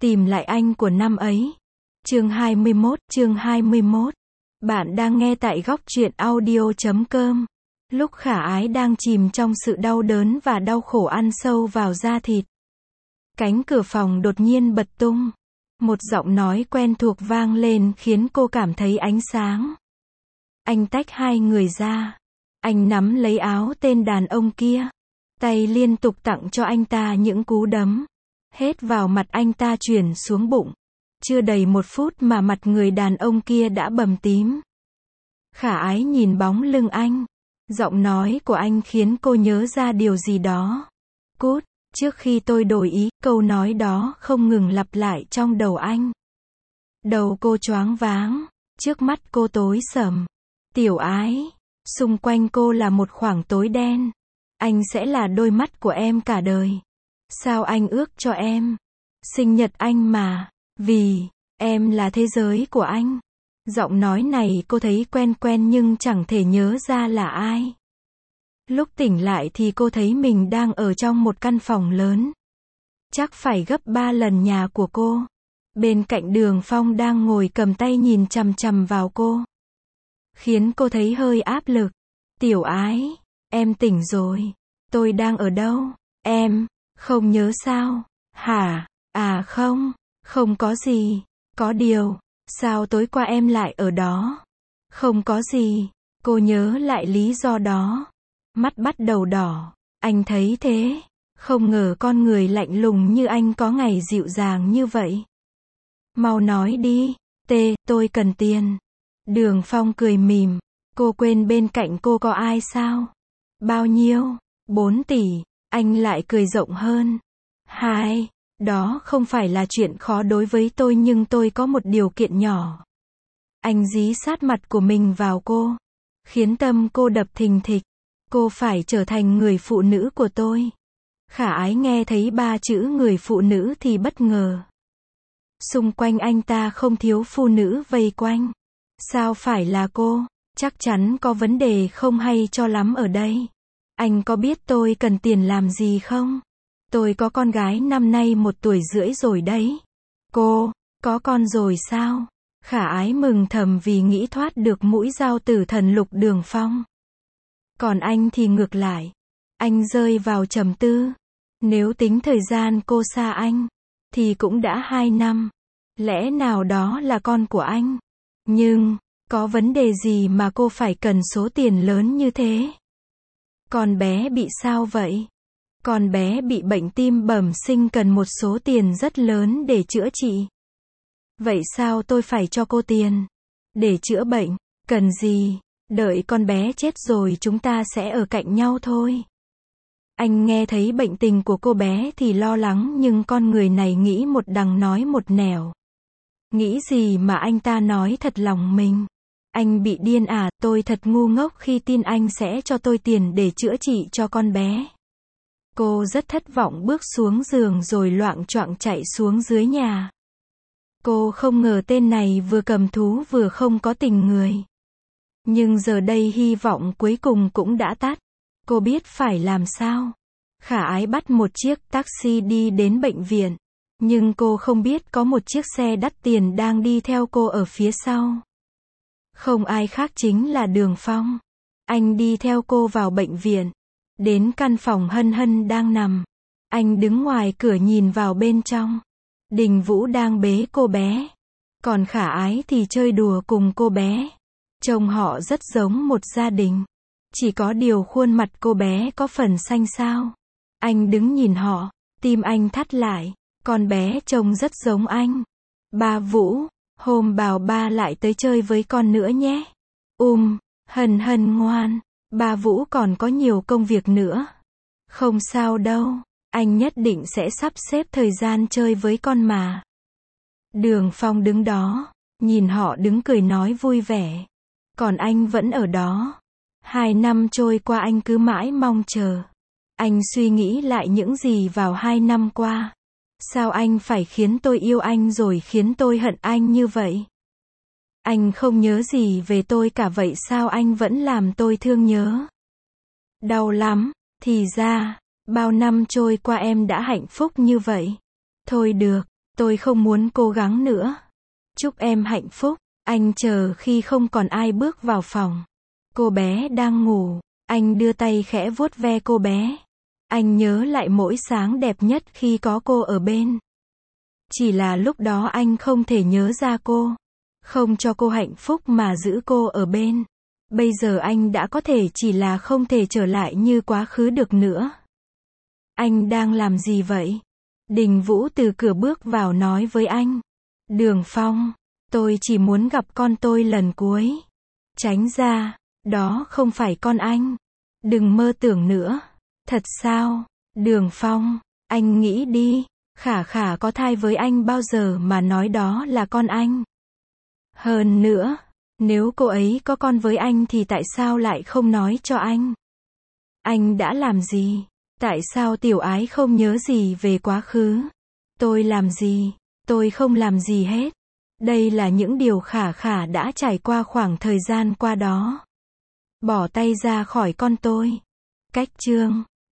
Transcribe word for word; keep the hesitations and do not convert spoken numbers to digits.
Tìm lại anh của năm ấy. Chương hai mươi mốt, chương hai mươi mốt. Bạn đang nghe tại góc truyện audio chấm com. Lúc Khả Ái đang chìm trong sự đau đớn và đau khổ ăn sâu vào da thịt. Cánh cửa phòng đột nhiên bật tung. Một giọng nói quen thuộc vang lên khiến cô cảm thấy ánh sáng. Anh tách hai người ra. Anh nắm lấy áo tên đàn ông kia. Tay liên tục tặng cho anh ta những cú đấm. Hết vào mặt anh ta chuyển xuống bụng. Chưa đầy một phút mà mặt người đàn ông kia đã bầm tím. Khả Ái nhìn bóng lưng anh. Giọng nói của anh khiến cô nhớ ra điều gì đó. Cút, trước khi tôi đổi ý, câu nói đó không ngừng lặp lại trong đầu anh. Đầu cô choáng váng, trước mắt cô tối sầm. Tiểu Ái, xung quanh cô là một khoảng tối đen. Anh sẽ là đôi mắt của em cả đời. Sao anh ước cho em? Sinh nhật anh mà. Vì, em là thế giới của anh. Giọng nói này cô thấy quen quen nhưng chẳng thể nhớ ra là ai. Lúc tỉnh lại thì cô thấy mình đang ở trong một căn phòng lớn. Chắc phải gấp ba lần nhà của cô. Bên cạnh Đường Phong đang ngồi cầm tay nhìn chằm chằm vào cô. Khiến cô thấy hơi áp lực. Tiểu Ái, em tỉnh rồi. Tôi đang ở đâu? Em, không nhớ sao? Hả? À không, không có gì. Có điều, sao tối qua em lại ở đó? Không có gì. Cô nhớ lại lý do đó. Mắt bắt đầu đỏ. Anh thấy thế. Không ngờ con người lạnh lùng như anh có ngày dịu dàng như vậy. Mau nói đi. Tê, tôi cần tiền. Đường Phong cười mỉm. Cô quên bên cạnh cô có ai sao? Bao nhiêu? Bốn tỷ. Anh lại cười rộng hơn. Hai. Đó không phải là chuyện khó đối với tôi nhưng tôi có một điều kiện nhỏ. Anh dí sát mặt của mình vào cô. Khiến tâm cô đập thình thịch. Cô phải trở thành người phụ nữ của tôi. Khả Ái nghe thấy ba chữ người phụ nữ thì bất ngờ. Xung quanh anh ta không thiếu phụ nữ vây quanh. Sao phải là cô? Chắc chắn có vấn đề không hay cho lắm ở đây. Anh có biết tôi cần tiền làm gì không? Tôi có con gái năm nay một tuổi rưỡi rồi đấy. Cô, có con rồi sao? Khả Ái mừng thầm vì nghĩ thoát được mũi dao tử thần Lục Đường Phong. Còn anh thì ngược lại. Anh rơi vào trầm tư. Nếu tính thời gian cô xa anh, thì cũng đã hai năm. Lẽ nào đó là con của anh? Nhưng, có vấn đề gì mà cô phải cần số tiền lớn như thế? Con bé bị sao vậy? Con bé bị bệnh tim bẩm sinh cần một số tiền rất lớn để chữa trị. Vậy sao tôi phải cho cô tiền? Để chữa bệnh, cần gì? Đợi con bé chết rồi chúng ta sẽ ở cạnh nhau thôi. Anh nghe thấy bệnh tình của cô bé thì lo lắng nhưng con người này nghĩ một đằng nói một nẻo. Nghĩ gì mà anh ta nói thật lòng mình. Anh bị điên à, tôi thật ngu ngốc khi tin anh sẽ cho tôi tiền để chữa trị cho con bé. Cô rất thất vọng bước xuống giường rồi loạng choạng chạy xuống dưới nhà. Cô không ngờ tên này vừa cầm thú vừa không có tình người. Nhưng giờ đây hy vọng cuối cùng cũng đã tắt. Cô biết phải làm sao. Khả Ái bắt một chiếc taxi đi đến bệnh viện. Nhưng cô không biết có một chiếc xe đắt tiền đang đi theo cô ở phía sau. Không ai khác chính là Đường Phong. Anh đi theo cô vào bệnh viện. Đến căn phòng Hân Hân đang nằm. Anh đứng ngoài cửa nhìn vào bên trong. Đình Vũ đang bế cô bé. Còn Khả Ái thì chơi đùa cùng cô bé. Trông họ rất giống một gia đình. Chỉ có điều khuôn mặt cô bé có phần xanh xao. Anh đứng nhìn họ, tim anh thắt lại. Con bé trông rất giống anh. Ba Vũ, hôm bảo ba lại tới chơi với con nữa nhé. Um, Hân Hân ngoan. Ba Vũ còn có nhiều công việc nữa. Không sao đâu, anh nhất định sẽ sắp xếp thời gian chơi với con mà. Đường Phong đứng đó, nhìn họ đứng cười nói vui vẻ. Còn anh vẫn ở đó. Hai năm trôi qua anh cứ mãi mong chờ. Anh suy nghĩ lại những gì vào hai năm qua. Sao anh phải khiến tôi yêu anh rồi khiến tôi hận anh như vậy? Anh không nhớ gì về tôi cả vậy sao anh vẫn làm tôi thương nhớ? Đau lắm, thì ra, bao năm trôi qua em đã hạnh phúc như vậy. Thôi được, Tôi không muốn cố gắng nữa. Chúc em hạnh phúc. Anh chờ khi không còn ai bước vào phòng. Cô bé đang ngủ. Anh đưa tay khẽ vuốt ve cô bé. Anh nhớ lại mỗi sáng đẹp nhất khi có cô ở bên. Chỉ là lúc đó anh không thể nhớ ra cô. Không cho cô hạnh phúc mà giữ cô ở bên. Bây giờ anh đã có thể, chỉ là không thể trở lại như quá khứ được nữa. Anh đang làm gì vậy? Đình Vũ từ cửa bước vào nói với anh. Đường Phong, tôi chỉ muốn gặp con tôi lần cuối. Tránh ra, đó không phải con anh. Đừng mơ tưởng nữa. Thật sao? Đường Phong, anh nghĩ đi. Khả Khả có thai với anh bao giờ mà nói đó là con anh? Hơn nữa, nếu cô ấy có con với anh thì tại sao lại không nói cho anh? Anh đã làm gì? Tại sao Tiểu Ái không nhớ gì về quá khứ? Tôi làm gì? Tôi không làm gì hết. Đây là những điều Khả Khả đã trải qua khoảng thời gian qua đó. Bỏ tay ra khỏi con tôi. Cách chương